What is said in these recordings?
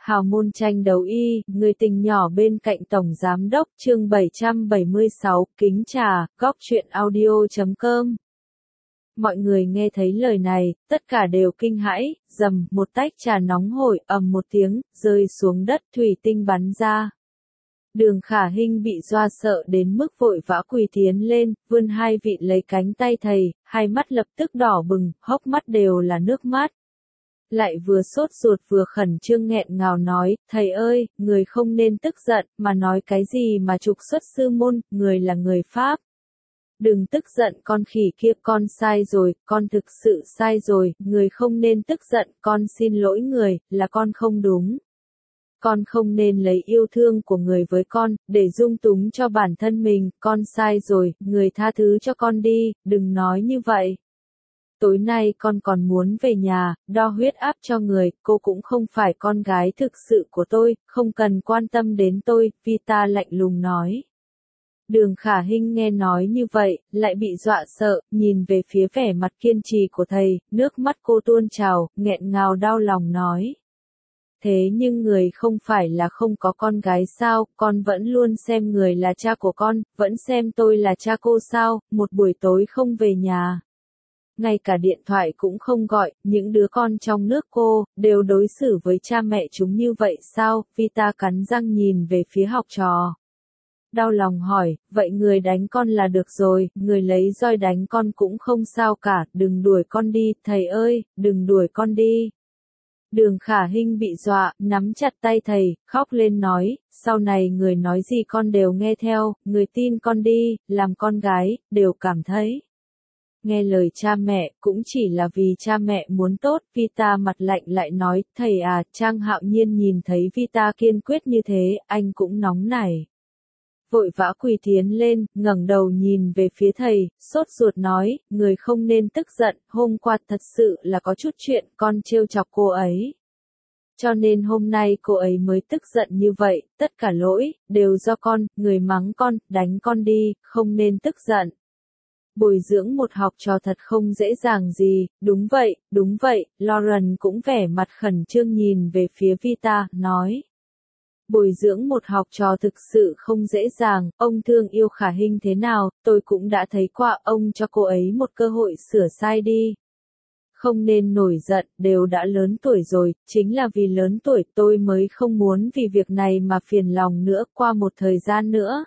Hào môn tranh đấu y, người tình nhỏ bên cạnh Tổng Giám đốc chương 776, kính trà, góc truyện audio.com. Mọi người nghe thấy lời này, tất cả đều kinh hãi, rầm, một tách trà nóng hổi, ầm một tiếng, rơi xuống đất thủy tinh bắn ra. Đường Khả Hinh bị dọa sợ đến mức vội vã quỳ tiến lên, vươn hai vị lấy cánh tay thầy, hai mắt lập tức đỏ bừng, hốc mắt đều là nước mắt. Lại vừa sốt ruột vừa khẩn trương nghẹn ngào nói, thầy ơi, người không nên tức giận, mà nói cái gì mà trục xuất sư môn, người là người Pháp. Đừng tức giận con khỉ kia, con sai rồi, con thực sự sai rồi, người không nên tức giận, con xin lỗi người, là con không đúng. Con không nên lấy yêu thương của người với con, để dung túng cho bản thân mình, con sai rồi, người tha thứ cho con đi, đừng nói như vậy. Tối nay con còn muốn về nhà, đo huyết áp cho người, cô cũng không phải con gái thực sự của tôi, không cần quan tâm đến tôi, Vita lạnh lùng nói. Đường Khả Hinh nghe nói như vậy, lại bị dọa sợ, nhìn về phía vẻ mặt kiên trì của thầy, nước mắt cô tuôn trào, nghẹn ngào đau lòng nói. Thế nhưng người không phải là không có con gái sao, con vẫn luôn xem người là cha của con, vẫn xem tôi là cha cô sao, một buổi tối không về nhà. Ngay cả điện thoại cũng không gọi, những đứa con trong nước cô, đều đối xử với cha mẹ chúng như vậy sao, Vita cắn răng nhìn về phía học trò. Đau lòng hỏi, vậy người đánh con là được rồi, người lấy roi đánh con cũng không sao cả, đừng đuổi con đi, thầy ơi, đừng đuổi con đi. Đường Khả Hinh bị dọa, nắm chặt tay thầy, khóc lên nói, sau này người nói gì con đều nghe theo, người tin con đi, làm con gái, đều cảm thấy. Nghe lời cha mẹ, cũng chỉ là vì cha mẹ muốn tốt, Vita mặt lạnh lại nói, thầy à, Trang Hạo Nhiên nhìn thấy Vita kiên quyết như thế, anh cũng nóng nảy. Vội vã quỳ tiến lên, ngẩng đầu nhìn về phía thầy, sốt ruột nói, người không nên tức giận, hôm qua thật sự là có chút chuyện, con trêu chọc cô ấy. Cho nên hôm nay cô ấy mới tức giận như vậy, tất cả lỗi, đều do con, người mắng con, đánh con đi, không nên tức giận. Bồi dưỡng một học trò thật không dễ dàng gì, đúng vậy, Lauren cũng vẻ mặt khẩn trương nhìn về phía Vita, nói. Bồi dưỡng một học trò thực sự không dễ dàng, ông thương yêu Khả Hinh thế nào, tôi cũng đã thấy qua, ông cho cô ấy một cơ hội sửa sai đi. Không nên nổi giận, đều đã lớn tuổi rồi, chính là vì lớn tuổi tôi mới không muốn vì việc này mà phiền lòng nữa, qua một thời gian nữa.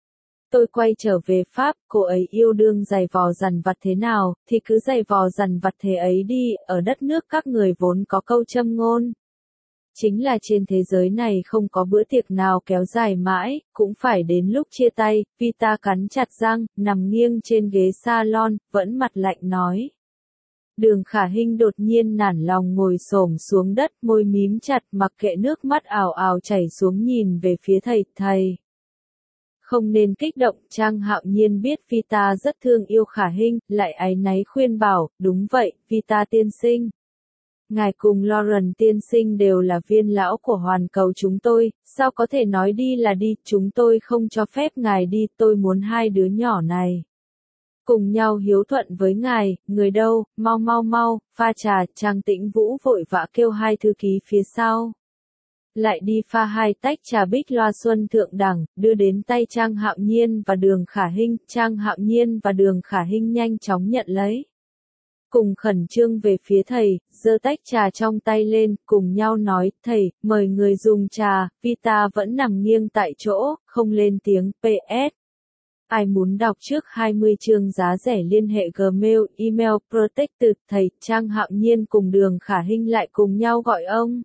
Tôi quay trở về Pháp, cô ấy yêu đương giày vò dằn vặt thế nào, thì cứ giày vò dằn vặt thế ấy đi, ở đất nước các người vốn có câu châm ngôn. Chính là trên thế giới này không có bữa tiệc nào kéo dài mãi, cũng phải đến lúc chia tay, Vita cắn chặt răng, nằm nghiêng trên ghế salon, vẫn mặt lạnh nói. Đường Khả Hinh đột nhiên nản lòng ngồi xổm xuống đất, môi mím chặt mặc kệ nước mắt ào ào chảy xuống nhìn về phía thầy. Không nên kích động, Trang Hạo Nhiên biết Vita rất thương yêu Khả Hinh, lại áy náy khuyên bảo, đúng vậy, Vita tiên sinh. Ngài cùng Lauren tiên sinh đều là viên lão của hoàn cầu chúng tôi, sao có thể nói đi là đi, chúng tôi không cho phép ngài đi, tôi muốn hai đứa nhỏ này. Cùng nhau hiếu thuận với ngài, người đâu, mau, pha trà, Trang Tĩnh Vũ vội vã kêu hai thư ký phía sau. Lại đi pha hai tách trà bích loa xuân thượng đẳng, đưa đến tay Trang Hạo Nhiên và Đường Khả Hinh, Trang Hạo Nhiên và Đường Khả Hinh nhanh chóng nhận lấy. Cùng khẩn trương về phía thầy, giơ tách trà trong tay lên, cùng nhau nói, thầy, mời người dùng trà, Vita vẫn nằm nghiêng tại chỗ, không lên tiếng, PS. Ai muốn đọc trước 20 chương giá rẻ liên hệ Gmail, email, Protected, thầy, Trang Hạo Nhiên cùng Đường Khả Hinh lại cùng nhau gọi ông.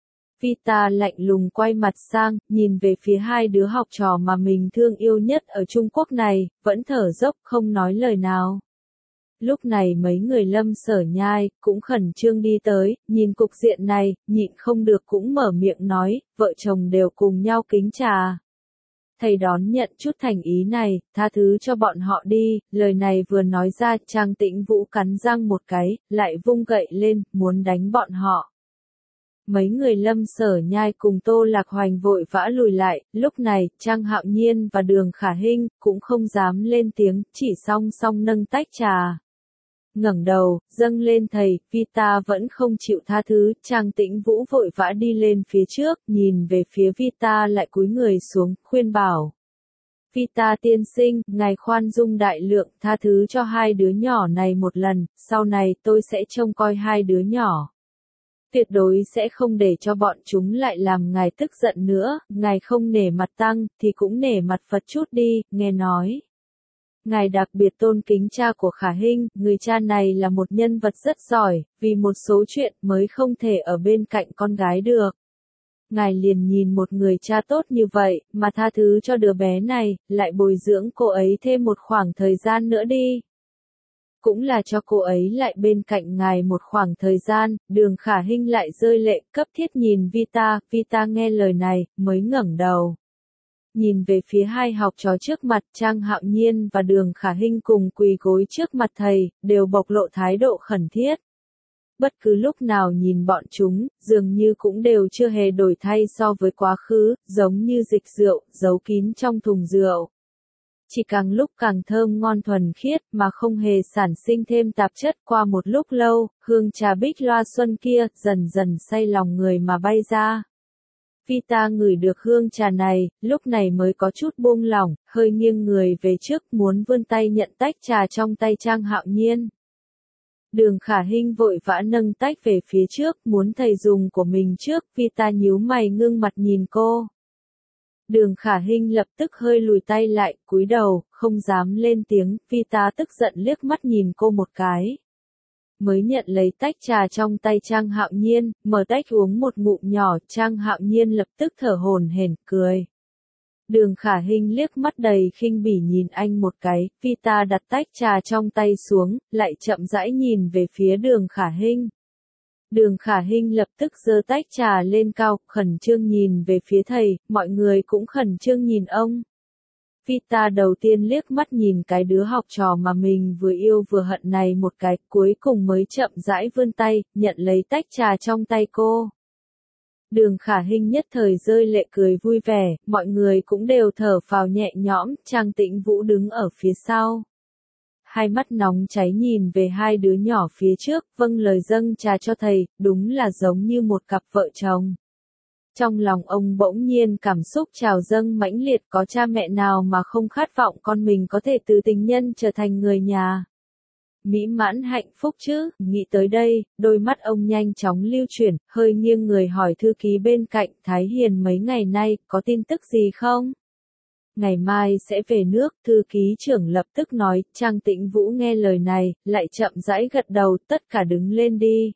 Vita lạnh lùng quay mặt sang, nhìn về phía hai đứa học trò mà mình thương yêu nhất ở Trung Quốc này, vẫn thở dốc không nói lời nào. Lúc này mấy người Lâm Sở Nhai, cũng khẩn trương đi tới, nhìn cục diện này, nhịn không được cũng mở miệng nói, vợ chồng đều cùng nhau kính trà. Thầy đón nhận chút thành ý này, tha thứ cho bọn họ đi, lời này vừa nói ra, Trang Tĩnh Vũ cắn răng một cái, lại vung gậy lên, muốn đánh bọn họ. Mấy người Lâm Sở Nhai cùng Tô Lạc Hoành vội vã lùi lại, lúc này, Trang Hạo Nhiên và Đường Khả Hinh, cũng không dám lên tiếng, chỉ song song nâng tách trà. ngẩng đầu, dâng lên thầy, Vita vẫn không chịu tha thứ, Trang Tĩnh Vũ vội vã đi lên phía trước, nhìn về phía Vita lại cúi người xuống, khuyên bảo. Vita tiên sinh, ngài khoan dung đại lượng, tha thứ cho hai đứa nhỏ này một lần, sau này tôi sẽ trông coi hai đứa nhỏ. Tuyệt đối sẽ không để cho bọn chúng lại làm ngài tức giận nữa, ngài không nể mặt Tăng, thì cũng nể mặt Phật chút đi, nghe nói. Ngài đặc biệt tôn kính cha của Khả Hinh, người cha này là một nhân vật rất giỏi, vì một số chuyện mới không thể ở bên cạnh con gái được. Ngài liền nhìn một người cha tốt như vậy, mà tha thứ cho đứa bé này, lại bồi dưỡng cô ấy thêm một khoảng thời gian nữa đi. Cũng là cho cô ấy lại bên cạnh ngài một khoảng thời gian, Đường Khả Hinh lại rơi lệ, cấp thiết nhìn Vita, Vita nghe lời này, mới ngẩng đầu. Nhìn về phía hai học trò trước mặt, Trang Hạo Nhiên và Đường Khả Hinh cùng quỳ gối trước mặt thầy, đều bộc lộ thái độ khẩn thiết. Bất cứ lúc nào nhìn bọn chúng, dường như cũng đều chưa hề đổi thay so với quá khứ, giống như dịch rượu, giấu kín trong thùng rượu. Chỉ càng lúc càng thơm ngon thuần khiết mà không hề sản sinh thêm tạp chất. Qua một lúc lâu, hương trà bích loa xuân kia dần dần say lòng người mà bay ra. Vita ngửi được hương trà này, lúc này mới có chút buông lỏng, hơi nghiêng người về trước muốn vươn tay nhận tách trà trong tay Trang Hạo Nhiên. Đường Khả Hinh vội vã nâng tách về phía trước, muốn thầy dùng của mình trước, Vita nhíu mày ngưng mặt nhìn cô. Đường Khả Hinh lập tức hơi lùi tay lại, cúi đầu, không dám lên tiếng, Vita tức giận liếc mắt nhìn cô một cái. Mới nhận lấy tách trà trong tay Trang Hạo Nhiên, mở tách uống một ngụm nhỏ, Trang Hạo Nhiên lập tức thở hổn hển cười. Đường Khả Hinh liếc mắt đầy khinh bỉ nhìn anh một cái, Vita đặt tách trà trong tay xuống, lại chậm rãi nhìn về phía Đường Khả Hinh. Đường Khả Hinh lập tức giơ tách trà lên cao, khẩn trương nhìn về phía thầy, mọi người cũng khẩn trương nhìn ông. Vita đầu tiên liếc mắt nhìn cái đứa học trò mà mình vừa yêu vừa hận này một cái, cuối cùng mới chậm rãi vươn tay, nhận lấy tách trà trong tay cô. Đường Khả Hinh nhất thời rơi lệ cười vui vẻ, mọi người cũng đều thở phào nhẹ nhõm, Trang Tĩnh Vũ đứng ở phía sau. Hai mắt nóng cháy nhìn về hai đứa nhỏ phía trước, vâng lời dâng trà cho thầy, đúng là giống như một cặp vợ chồng. Trong lòng ông bỗng nhiên cảm xúc trào dâng mãnh liệt, có cha mẹ nào mà không khát vọng con mình có thể từ tình nhân trở thành người nhà. Mỹ mãn hạnh phúc chứ, nghĩ tới đây, đôi mắt ông nhanh chóng lưu chuyển, hơi nghiêng người hỏi thư ký bên cạnh, Thái Hiền mấy ngày nay, có tin tức gì không? Ngày mai sẽ về nước, thư ký trưởng lập tức nói, Trang Tĩnh Vũ nghe lời này, lại chậm rãi gật đầu, tất cả đứng lên đi.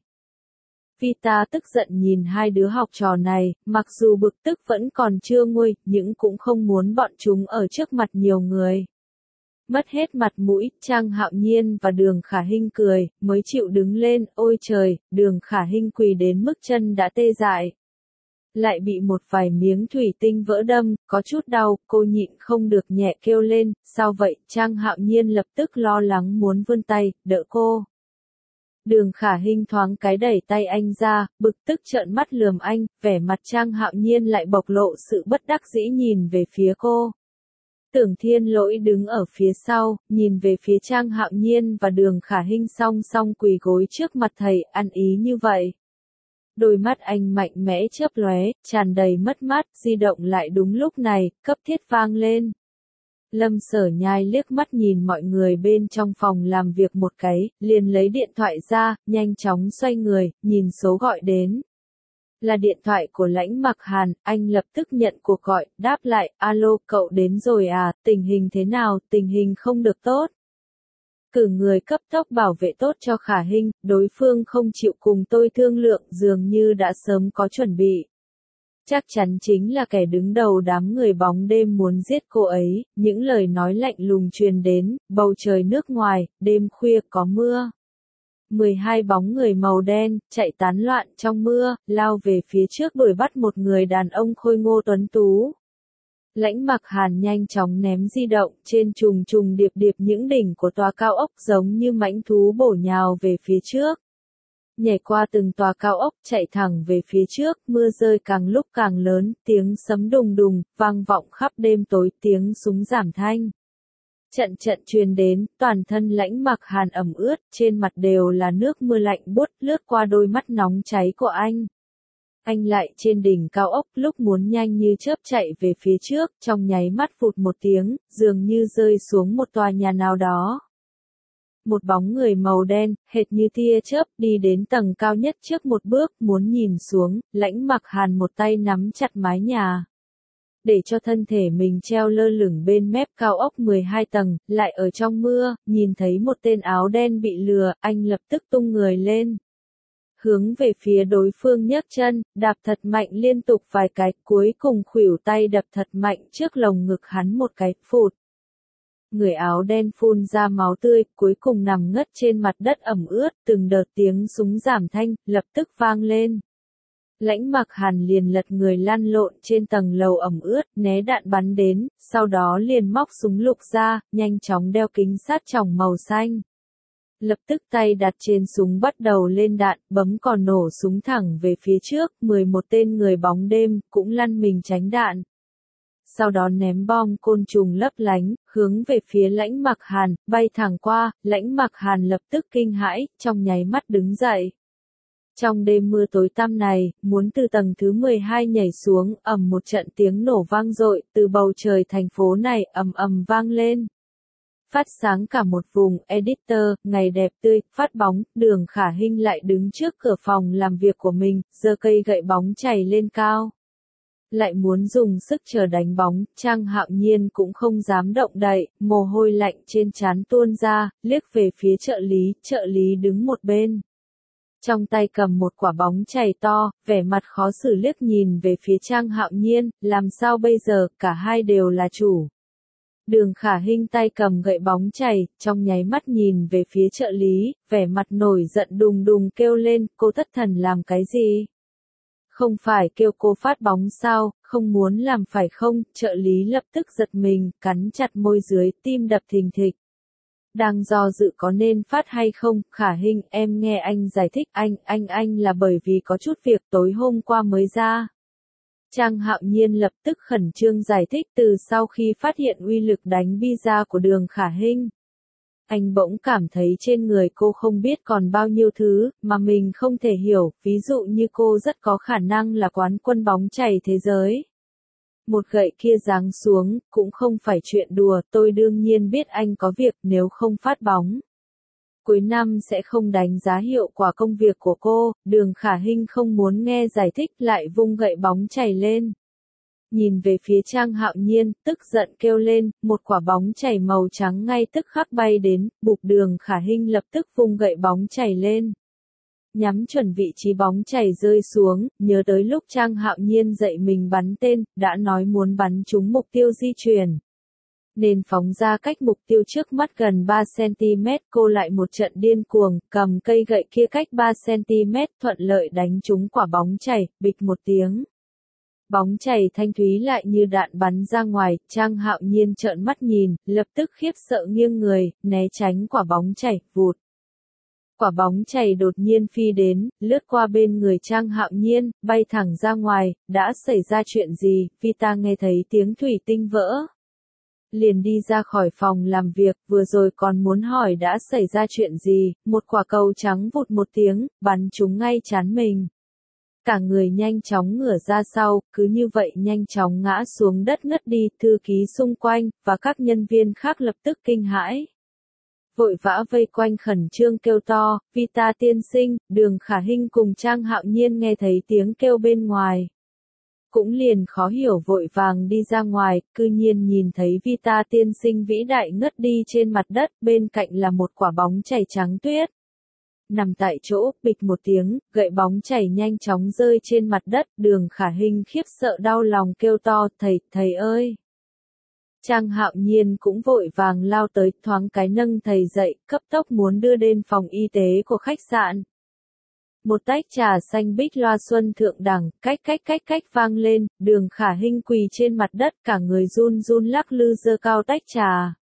Vita tức giận nhìn hai đứa học trò này, mặc dù bực tức vẫn còn chưa nguôi, nhưng cũng không muốn bọn chúng ở trước mặt nhiều người. Mất hết mặt mũi, Trang Hạo Nhiên và Đường Khả Hinh cười, mới chịu đứng lên, ôi trời, Đường Khả Hinh quỳ đến mức chân đã tê dại. Lại bị một vài miếng thủy tinh vỡ đâm, có chút đau, cô nhịn không được nhẹ kêu lên, sao vậy, Trang Hạo Nhiên lập tức lo lắng muốn vươn tay, đỡ cô. Đường Khả Hinh thoáng cái đẩy tay anh ra, bực tức trợn mắt lườm anh, vẻ mặt Trang Hạo Nhiên lại bộc lộ sự bất đắc dĩ nhìn về phía cô. Tưởng Thiên Lỗi đứng ở phía sau, nhìn về phía Trang Hạo Nhiên và Đường Khả Hinh song song quỳ gối trước mặt thầy, ăn ý như vậy. Đôi mắt anh mạnh mẽ chớp lóe, tràn đầy mất mát, di động lại đúng lúc này, cấp thiết vang lên. Lâm Sở Nhai liếc mắt nhìn mọi người bên trong phòng làm việc một cái, liền lấy điện thoại ra, nhanh chóng xoay người, nhìn số gọi đến. Là điện thoại của Lãnh Mặc Hàn, anh lập tức nhận cuộc gọi, đáp lại, alo, cậu đến rồi à, tình hình thế nào, tình hình không được tốt. Cử người cấp tốc bảo vệ tốt cho Khả Hinh, đối phương không chịu cùng tôi thương lượng, dường như đã sớm có chuẩn bị. Chắc chắn chính là kẻ đứng đầu đám người bóng đêm muốn giết cô ấy, những lời nói lạnh lùng truyền đến, bầu trời nước ngoài, đêm khuya có mưa. 12 bóng người màu đen, chạy tán loạn trong mưa, lao về phía trước đuổi bắt một người đàn ông khôi ngô tuấn tú. Lãnh Mặc Hàn nhanh chóng ném di động, trên trùng trùng điệp điệp những đỉnh của tòa cao ốc giống như mãnh thú bổ nhào về phía trước. Nhảy qua từng tòa cao ốc, chạy thẳng về phía trước, mưa rơi càng lúc càng lớn, tiếng sấm đùng đùng, vang vọng khắp đêm tối, tiếng súng giảm thanh. Trận trận truyền đến, toàn thân Lãnh Mặc Hàn ẩm ướt, trên mặt đều là nước mưa lạnh buốt lướt qua đôi mắt nóng cháy của anh. Anh lại trên đỉnh cao ốc, lúc muốn nhanh như chớp chạy về phía trước, trong nháy mắt vụt một tiếng, dường như rơi xuống một tòa nhà nào đó. Một bóng người màu đen, hệt như tia chớp, đi đến tầng cao nhất trước một bước, muốn nhìn xuống, Lãnh Mặc Hàn một tay nắm chặt mái nhà. Để cho thân thể mình treo lơ lửng bên mép cao ốc 12 tầng, lại ở trong mưa, nhìn thấy một tên áo đen bị lừa, anh lập tức tung người lên. Hướng về phía đối phương nhấc chân, đạp thật mạnh liên tục vài cái, cuối cùng khuỷu tay đập thật mạnh trước lồng ngực hắn một cái, phụt. Người áo đen phun ra máu tươi, cuối cùng nằm ngất trên mặt đất ẩm ướt, từng đợt tiếng súng giảm thanh, lập tức vang lên. Lãnh Mặc Hàn liền lật người lăn lộn trên tầng lầu ẩm ướt, né đạn bắn đến, sau đó liền móc súng lục ra, nhanh chóng đeo kính sát tròng màu xanh. Lập tức tay đặt trên súng bắt đầu lên đạn, bấm cò nổ súng thẳng về phía trước, 11 tên người bóng đêm, cũng lăn mình tránh đạn. Sau đó ném bom côn trùng lấp lánh, hướng về phía Lãnh Mặc Hàn, bay thẳng qua, Lãnh Mặc Hàn lập tức kinh hãi, trong nháy mắt đứng dậy. Trong đêm mưa tối tăm này, muốn từ tầng thứ 12 nhảy xuống, ầm một trận tiếng nổ vang dội, từ bầu trời thành phố này ầm ầm vang lên. Phát sáng cả một vùng, editor, ngày đẹp tươi, phát bóng, Đường Khả Hinh lại đứng trước cửa phòng làm việc của mình, giơ cây gậy bóng chày lên cao. Lại muốn dùng sức chờ đánh bóng, Trang Hạo Nhiên cũng không dám động đậy, mồ hôi lạnh trên trán tuôn ra, liếc về phía trợ lý đứng một bên. Trong tay cầm một quả bóng chày to, vẻ mặt khó xử liếc nhìn về phía Trang Hạo Nhiên, làm sao bây giờ, cả hai đều là chủ. Đường Khả Hinh tay cầm gậy bóng chày, trong nháy mắt nhìn về phía trợ lý, vẻ mặt nổi giận đùng đùng kêu lên, cô thất thần làm cái gì? Không phải kêu cô phát bóng sao, không muốn làm phải không? Trợ lý lập tức giật mình, cắn chặt môi dưới, tim đập thình thịch. Đang do dự có nên phát hay không, Khả Hinh, em nghe anh giải thích, anh là bởi vì có chút việc tối hôm qua mới ra. Trang Hạo Nhiên lập tức khẩn trương giải thích từ sau khi phát hiện uy lực đánh pizza của Đường Khả Hinh. Anh bỗng cảm thấy trên người cô không biết còn bao nhiêu thứ, mà mình không thể hiểu, ví dụ như cô rất có khả năng là quán quân bóng chày thế giới. Một gậy kia giáng xuống, cũng không phải chuyện đùa, tôi đương nhiên biết anh có việc, nếu không phát bóng. Cuối năm sẽ không đánh giá hiệu quả công việc của cô, Đường Khả Hinh không muốn nghe giải thích lại vung gậy bóng chày lên. Nhìn về phía Trang Hạo Nhiên, tức giận kêu lên, một quả bóng chày màu trắng ngay tức khắc bay đến, bụp Đường Khả Hinh lập tức vung gậy bóng chày lên. Nhắm chuẩn vị trí bóng chày rơi xuống, nhớ tới lúc Trang Hạo Nhiên dạy mình bắn tên, đã nói muốn bắn trúng mục tiêu di chuyển. Nên phóng ra cách mục tiêu trước mắt gần 3cm, cô lại một trận điên cuồng, cầm cây gậy kia cách 3cm, thuận lợi đánh trúng quả bóng chày, bịch một tiếng. Bóng chày thanh thúy lại như đạn bắn ra ngoài, Trang Hạo Nhiên trợn mắt nhìn, lập tức khiếp sợ nghiêng người, né tránh quả bóng chày, vụt. Quả bóng chày đột nhiên phi đến, lướt qua bên người Trang Hạo Nhiên, bay thẳng ra ngoài, đã xảy ra chuyện gì, Vita nghe thấy tiếng thủy tinh vỡ. Liền đi ra khỏi phòng làm việc, vừa rồi còn muốn hỏi đã xảy ra chuyện gì, một quả cầu trắng vụt một tiếng, bắn trúng ngay trán mình. Cả người nhanh chóng ngửa ra sau, cứ như vậy nhanh chóng ngã xuống đất ngất đi, thư ký xung quanh, và các nhân viên khác lập tức kinh hãi. Vội vã vây quanh khẩn trương kêu to, Vita tiên sinh, Đường Khả Hinh cùng Trang Hạo Nhiên nghe thấy tiếng kêu bên ngoài. Cũng liền khó hiểu vội vàng đi ra ngoài, cư nhiên nhìn thấy Vita tiên sinh vĩ đại ngất đi trên mặt đất, bên cạnh là một quả bóng chày trắng tuyết. Nằm tại chỗ, bịch một tiếng, gậy bóng chày nhanh chóng rơi trên mặt đất, Đường Khả Hinh khiếp sợ đau lòng kêu to, thầy ơi! Trang Hạo Nhiên cũng vội vàng lao tới, thoáng cái nâng thầy dậy, cấp tốc muốn đưa đến phòng y tế của khách sạn. Một tách trà xanh bích loa xuân thượng đẳng, cách vang lên, Đường Khả Hinh quỳ trên mặt đất, cả người run run lắc lư giơ cao tách trà.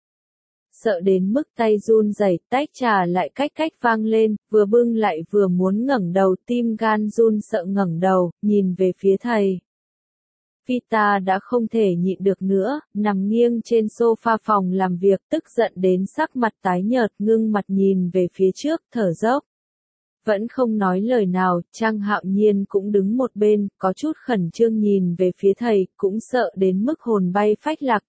Sợ đến mức tay run rẩy, tách trà lại cách vang lên, vừa bưng lại vừa muốn ngẩng đầu, tim gan run sợ ngẩng đầu, nhìn về phía thầy. Vita đã không thể nhịn được nữa, nằm nghiêng trên sofa phòng làm việc, tức giận đến sắc mặt tái nhợt, ngưng mặt nhìn về phía trước, thở dốc. Vẫn không nói lời nào, Trang Hạo Nhiên cũng đứng một bên, có chút khẩn trương nhìn về phía thầy, cũng sợ đến mức hồn bay phách lạc.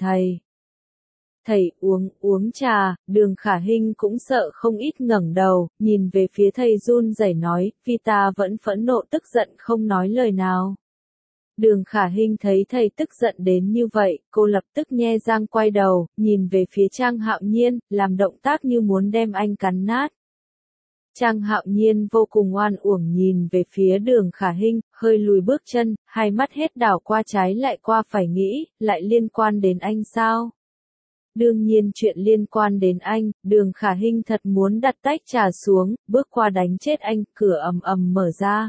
Thầy uống trà. Đường Khả Hinh cũng sợ không ít, ngẩng đầu, nhìn về phía thầy run rẩy nói, Vita vẫn phẫn nộ tức giận không nói lời nào. Đường Khả Hinh thấy thầy tức giận đến như vậy, cô lập tức nhe răng quay đầu, nhìn về phía Trang Hạo Nhiên, làm động tác như muốn đem anh cắn nát. Trang Hạo Nhiên vô cùng oan uổng nhìn về phía Đường Khả Hinh, hơi lùi bước chân, hai mắt hết đảo qua trái lại qua phải, nghĩ, lại liên quan đến anh sao? Đương nhiên chuyện liên quan đến anh. Đường Khả Hinh thật muốn đặt tách trà xuống, bước qua đánh chết anh, cửa ầm ầm mở ra.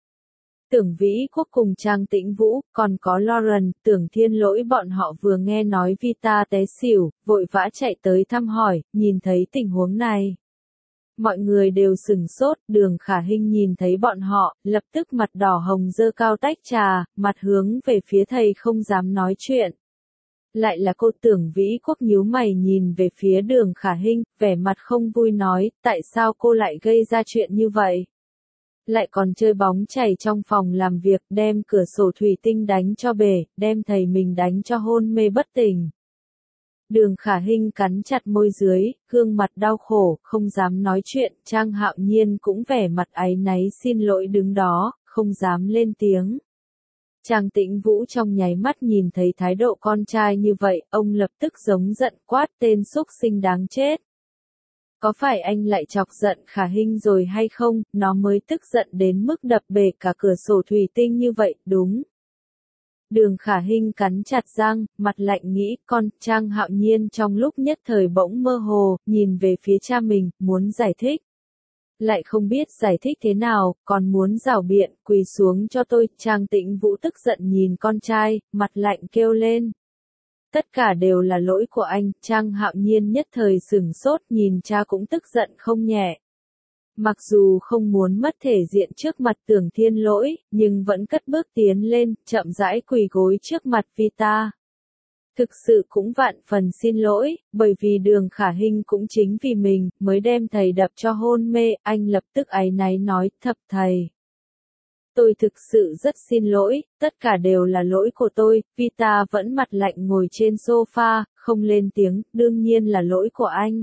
Tưởng Vĩ Quốc cùng Trang Tĩnh Vũ, còn có Lauren, Tưởng Thiên Lỗi bọn họ vừa nghe nói Vita té xỉu, vội vã chạy tới thăm hỏi, nhìn thấy tình huống này. Mọi người đều sửng sốt, Đường Khả Hinh nhìn thấy bọn họ, lập tức mặt đỏ hồng giơ cao tách trà, mặt hướng về phía thầy không dám nói chuyện. Lại là cô. Tưởng Vĩ Quốc nhíu mày nhìn về phía Đường Khả Hinh, vẻ mặt không vui nói, tại sao cô lại gây ra chuyện như vậy? Lại còn chơi bóng chày trong phòng làm việc, đem cửa sổ thủy tinh đánh cho bể, đem thầy mình đánh cho hôn mê bất tỉnh. Đường Khả Hinh cắn chặt môi dưới, gương mặt đau khổ, không dám nói chuyện. Trang Hạo Nhiên cũng vẻ mặt áy náy xin lỗi đứng đó, không dám lên tiếng. Trang Tĩnh Vũ trong nháy mắt nhìn thấy thái độ con trai như vậy, ông lập tức giống giận quát, tên xúc sinh đáng chết. Có phải anh lại chọc giận Khả Hinh rồi hay không, nó mới tức giận đến mức đập bể cả cửa sổ thủy tinh như vậy, đúng. Đường Khả Hinh cắn chặt răng, mặt lạnh nghĩ, Trang Hạo Nhiên trong lúc nhất thời bỗng mơ hồ, nhìn về phía cha mình, muốn giải thích. Lại không biết giải thích thế nào, còn muốn rảo biện, quỳ xuống cho tôi. Trang Tĩnh Vũ tức giận nhìn con trai, mặt lạnh kêu lên. Tất cả đều là lỗi của anh. Trang Hạo Nhiên nhất thời sửng sốt, nhìn cha cũng tức giận không nhẹ. Mặc dù không muốn mất thể diện trước mặt Tưởng Thiên Lỗi, nhưng vẫn cất bước tiến lên, chậm rãi quỳ gối trước mặt Vita. Thực sự cũng vạn phần xin lỗi, bởi vì Đường Khả Hinh cũng chính vì mình, mới đem thầy đập cho hôn mê. Anh lập tức áy náy nói, thập thầy. Tôi thực sự rất xin lỗi, tất cả đều là lỗi của tôi. Vita vẫn mặt lạnh ngồi trên sofa, không lên tiếng, đương nhiên là lỗi của anh.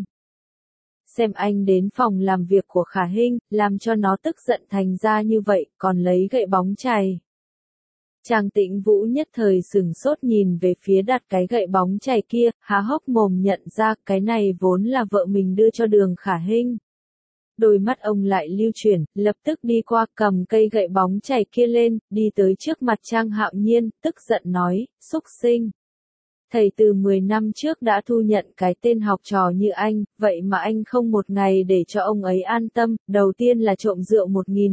Xem anh đến phòng làm việc của Khả Hinh, làm cho nó tức giận thành ra như vậy, còn lấy gậy bóng chày. Trang Tĩnh Vũ nhất thời sửng sốt nhìn về phía đặt cái gậy bóng chày kia, há hốc mồm nhận ra cái này vốn là vợ mình đưa cho Đường Khả Hinh. Đôi mắt ông lại lưu chuyển, lập tức đi qua cầm cây gậy bóng chày kia lên, đi tới trước mặt Trang Hạo Nhiên, tức giận nói, xúc sinh. Thầy từ 10 năm trước đã thu nhận cái tên học trò như anh, vậy mà anh không một ngày để cho ông ấy an tâm, đầu tiên là trộm rượu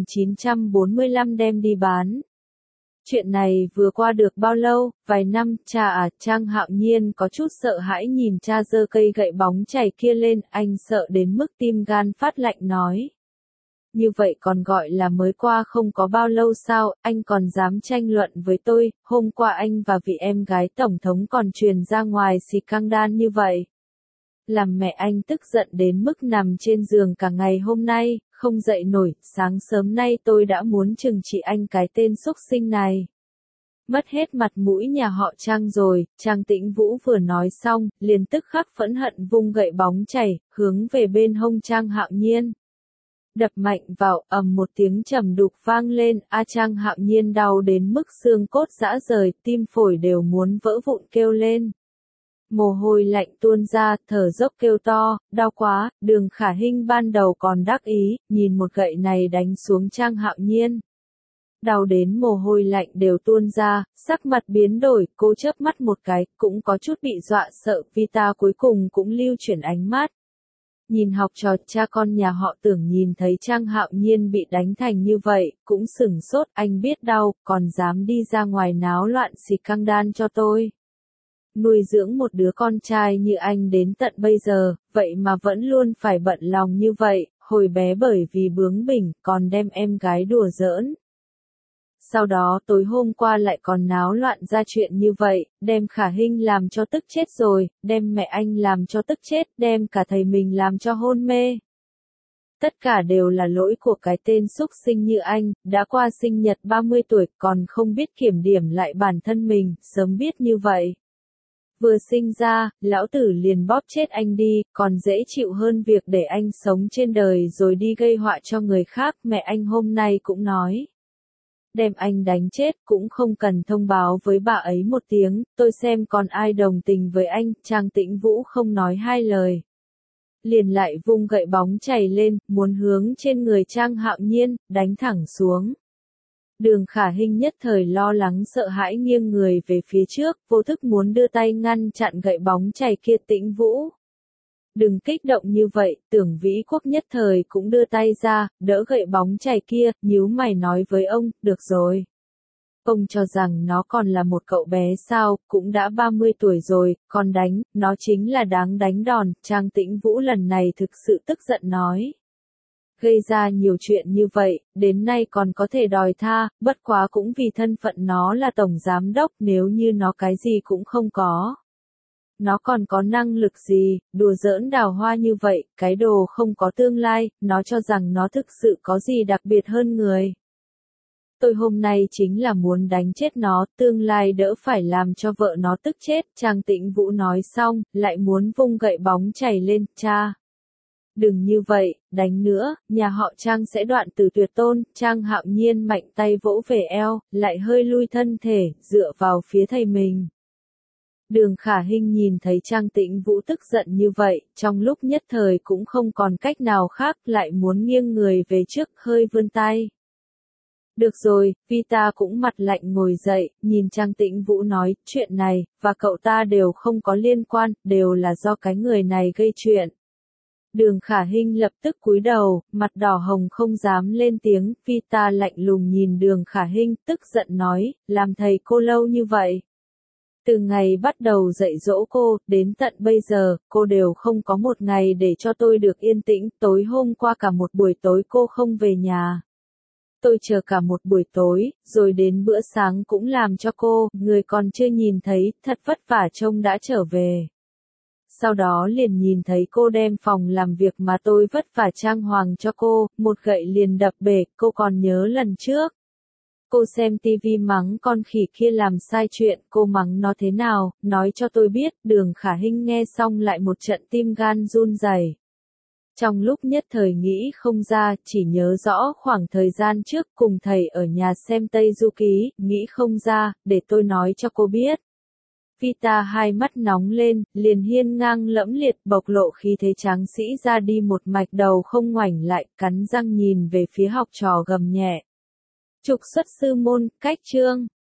1945 đem đi bán. Chuyện này vừa qua được bao lâu, vài năm, cha à. Trang Hạo Nhiên có chút sợ hãi nhìn cha giơ cây gậy bóng chày kia lên, anh sợ đến mức tim gan phát lạnh nói. Như vậy còn gọi là mới qua không có bao lâu sao, anh còn dám tranh luận với tôi, hôm qua anh và vị em gái tổng thống còn truyền ra ngoài scandal như vậy. Làm mẹ anh tức giận đến mức nằm trên giường cả ngày hôm nay, không dậy nổi, sáng sớm nay tôi đã muốn trừng trị anh cái tên xúc sinh này. Mất hết mặt mũi nhà họ Trang rồi. Trang Tĩnh Vũ vừa nói xong, liền tức khắc phẫn hận vung gậy bóng chày, hướng về bên hông Trang Hạo Nhiên. Đập mạnh vào, ầm một tiếng trầm đục vang lên, Trang Hạo Nhiên đau đến mức xương cốt rã rời, tim phổi đều muốn vỡ vụn kêu lên. Mồ hôi lạnh tuôn ra, thở dốc kêu to, đau quá. Đường Khả Hinh ban đầu còn đắc ý, nhìn một gậy này đánh xuống Trang Hạo Nhiên. Đau đến mồ hôi lạnh đều tuôn ra, sắc mặt biến đổi, cô chớp mắt một cái, cũng có chút bị dọa sợ. Vita cuối cùng cũng lưu chuyển ánh mắt. Nhìn học trò cha con nhà họ Tưởng nhìn thấy Trang Hạo Nhiên bị đánh thành như vậy, cũng sửng sốt, anh biết đau, còn dám đi ra ngoài náo loạn scandal cho tôi. Nuôi dưỡng một đứa con trai như anh đến tận bây giờ, vậy mà vẫn luôn phải bận lòng như vậy, hồi bé bởi vì bướng bỉnh, còn đem em gái đùa giỡn. Sau đó tối hôm qua lại còn náo loạn ra chuyện như vậy, đem Khả Hinh làm cho tức chết rồi, đem mẹ anh làm cho tức chết, đem cả thầy mình làm cho hôn mê. Tất cả đều là lỗi của cái tên xúc sinh như anh, đã qua sinh nhật 30 tuổi còn không biết kiểm điểm lại bản thân mình, sớm biết như vậy. Vừa sinh ra, lão tử liền bóp chết anh đi, còn dễ chịu hơn việc để anh sống trên đời rồi đi gây họa cho người khác. Mẹ anh hôm nay cũng nói. Đem anh đánh chết cũng không cần thông báo với bà ấy một tiếng, tôi xem còn ai đồng tình với anh. Trang Tĩnh Vũ không nói hai lời. Liền lại vung gậy bóng chày lên, muốn hướng trên người Trang Hạo Nhiên, đánh thẳng xuống. Đường Khả Hinh nhất thời lo lắng sợ hãi nghiêng người về phía trước, vô thức muốn đưa tay ngăn chặn gậy bóng chày kia. Tĩnh Vũ. Đừng kích động như vậy, Tưởng Vĩ Quốc nhất thời cũng đưa tay ra, đỡ gậy bóng chày kia, nhíu mày nói với ông, được rồi. Ông cho rằng nó còn là một cậu bé sao, cũng đã 30 tuổi rồi, còn đánh, nó chính là đáng đánh đòn. Trang Tĩnh Vũ lần này thực sự tức giận nói. Gây ra nhiều chuyện như vậy, đến nay còn có thể đòi tha, bất quá cũng vì thân phận nó là tổng giám đốc, nếu như nó cái gì cũng không có. Nó còn có năng lực gì, đùa giỡn Đào Hoa như vậy, cái đồ không có tương lai, nó cho rằng nó thực sự có gì đặc biệt hơn người. Tôi hôm nay chính là muốn đánh chết nó, tương lai đỡ phải làm cho vợ nó tức chết. Trang Tĩnh Vũ nói xong, lại muốn vung gậy bóng chày lên, cha. Đừng như vậy, đánh nữa, nhà họ Trang sẽ đoạn tử tuyệt tôn. Trang Hạo Nhiên mạnh tay vỗ về eo, lại hơi lui thân thể, dựa vào phía thầy mình. Đường Khả Hinh nhìn thấy Trang Tĩnh Vũ tức giận như vậy, trong lúc nhất thời cũng không còn cách nào khác, lại muốn nghiêng người về trước, hơi vươn tay. Được rồi, Vita cũng mặt lạnh ngồi dậy, nhìn Trang Tĩnh Vũ nói, chuyện này, và cậu ta đều không có liên quan, đều là do cái người này gây chuyện. Đường Khả Hinh lập tức cúi đầu, mặt đỏ hồng không dám lên tiếng. Vita lạnh lùng nhìn Đường Khả Hinh, tức giận nói, làm thầy cô lâu như vậy. Từ ngày bắt đầu dạy dỗ cô, đến tận bây giờ, cô đều không có một ngày để cho tôi được yên tĩnh. Tối hôm qua cả một buổi tối cô không về nhà. Tôi chờ cả một buổi tối, rồi đến bữa sáng cũng làm cho cô, người còn chưa nhìn thấy, thật vất vả trông đã trở về. Sau đó liền nhìn thấy cô đem phòng làm việc mà tôi vất vả trang hoàng cho cô, một gậy liền đập bể. Cô còn nhớ lần trước. Cô xem tivi mắng con khỉ kia làm sai chuyện, cô mắng nó thế nào, nói cho tôi biết. Đường Khả Hinh nghe xong lại một trận tim gan run rẩy. Trong lúc nhất thời nghĩ không ra, chỉ nhớ rõ khoảng thời gian trước cùng thầy ở nhà xem Tây Du Ký, nghĩ không ra, để tôi nói cho cô biết. Vita hai mắt nóng lên, liền hiên ngang lẫm liệt bộc lộ khí thế tráng sĩ ra đi một mạch đầu không ngoảnh lại, cắn răng nhìn về phía học trò gầm nhẹ. Trục xuất sư môn, cách chương.